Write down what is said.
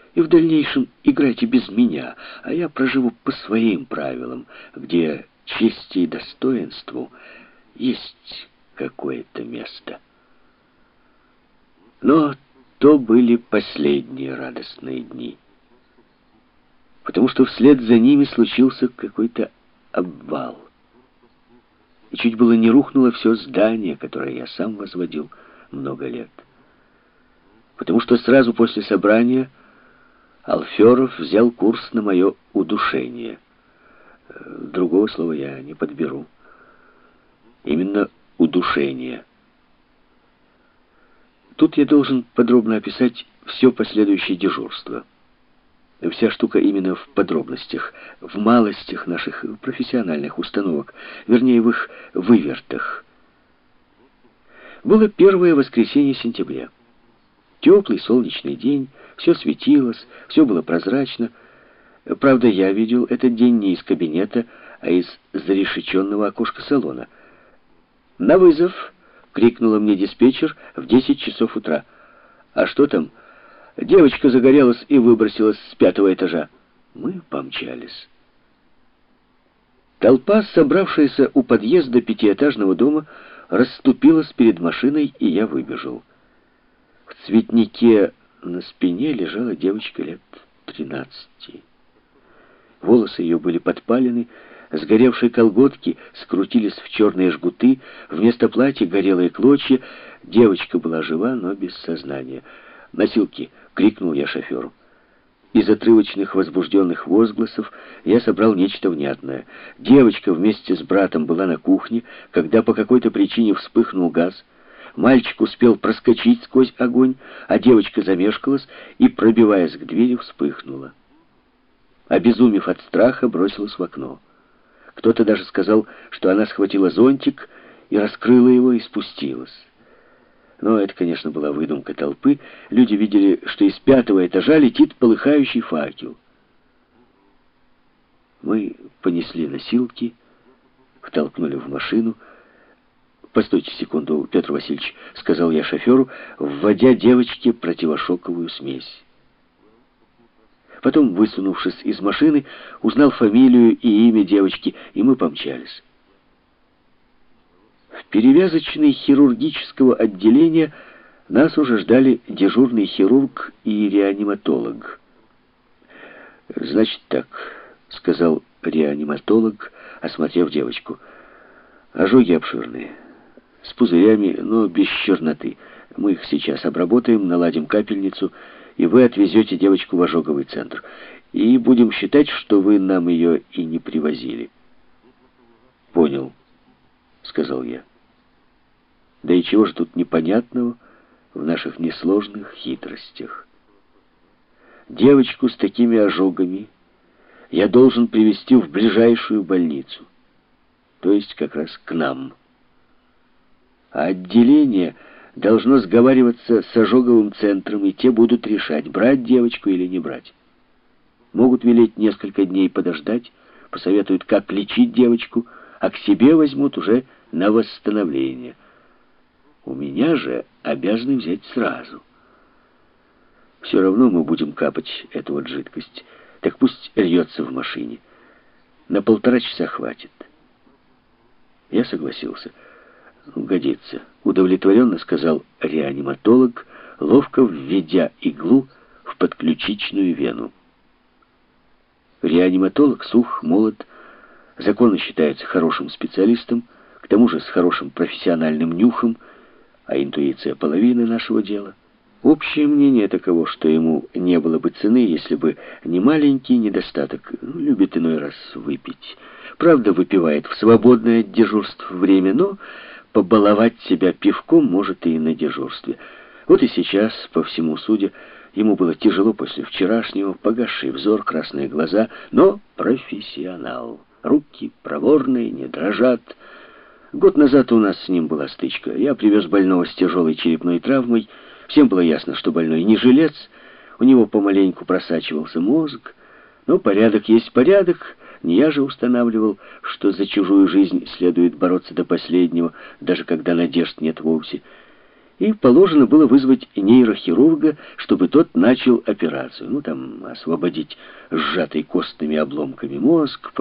И в дальнейшем играйте без меня, а я проживу по своим правилам, где чести и достоинству есть какое-то место. Но то были последние радостные дни, потому что вслед за ними случился какой-то обвал. И чуть было не рухнуло все здание, которое я сам возводил много лет. Потому что сразу после собрания Алферов взял курс на мое удушение. Другого слова я не подберу. Именно удушение. Тут я должен подробно описать все последующее дежурство. Вся штука именно в подробностях, в малостях наших профессиональных установок, вернее, в их вывертах. Было первое воскресенье сентября. Теплый солнечный день, все светилось, все было прозрачно. Правда, я видел этот день не из кабинета, а из зарешеченного окошка салона. «На вызов!» — крикнула мне диспетчер в 10 часов утра. «А что там?» «Девочка загорелась и выбросилась с 5-го этажа». Мы помчались. Толпа, собравшаяся у подъезда 5-этажного дома, расступилась перед машиной, и я выбежал. В цветнике на спине лежала девочка лет 13. Волосы ее были подпалены, сгоревшие колготки скрутились в черные жгуты, вместо платья горелые клочья. Девочка была жива, но без сознания. «Носилки!» — крикнул я шоферу. Из отрывочных возбужденных возгласов я собрал нечто внятное. Девочка вместе с братом была на кухне, когда по какой-то причине вспыхнул газ. Мальчик успел проскочить сквозь огонь, а девочка замешкалась и, пробиваясь к двери, вспыхнула. Обезумев от страха, бросилась в окно. Кто-то даже сказал, что она схватила зонтик и раскрыла его и спустилась. Но это, конечно, была выдумка толпы. Люди видели, что из 5-го этажа летит полыхающий факел. Мы понесли носилки, втолкнули в машину. «Постойте секунду, Петр Васильевич», — сказал я шоферу, вводя девочке противошоковую смесь. Потом, высунувшись из машины, узнал фамилию и имя девочки, и мы помчались. В перевязочной хирургического отделения нас уже ждали дежурный хирург и реаниматолог. «Значит так», — сказал реаниматолог, осмотрев девочку. «Ожоги обширные, с пузырями, но без черноты. Мы их сейчас обработаем, наладим капельницу, и вы отвезете девочку в ожоговый центр. И будем считать, что вы нам ее и не привозили». «Понял», — сказал я. «Да и чего же тут непонятного в наших несложных хитростях? Девочку с такими ожогами я должен привезти в ближайшую больницу, то есть как раз к нам. А отделение должно сговариваться с ожоговым центром, и те будут решать, брать девочку или не брать. Могут велеть несколько дней подождать, посоветуют, как лечить девочку, а к себе возьмут уже на восстановление. У меня же обязаны взять сразу. Все равно мы будем капать эту вот жидкость, так пусть льется в машине. На 1,5 часа хватит». Я согласился. «Годится», — удовлетворенно сказал реаниматолог, ловко введя иглу в подключичную вену. Реаниматолог сух, молод, законно считается хорошим специалистом, к тому же с хорошим профессиональным нюхом, а интуиция — половина нашего дела. Общее мнение таково, что ему не было бы цены, если бы не маленький недостаток. Любит иной раз выпить. Правда, выпивает в свободное от дежурств время, но побаловать себя пивком может и на дежурстве. Вот и сейчас, по всему судя, ему было тяжело после вчерашнего, погасший взор, красные глаза, но профессионал. Руки проворные, не дрожат. Год назад у нас с ним была стычка. Я привез больного с тяжелой черепной травмой. Всем было ясно, что больной не жилец. У него помаленьку просачивался мозг. Но порядок есть порядок. Не я же устанавливал, что за чужую жизнь следует бороться до последнего, даже когда надежд нет вовсе. и положено было вызвать нейрохирурга, чтобы тот начал операцию. Ну, там, освободить сжатый костными обломками мозг,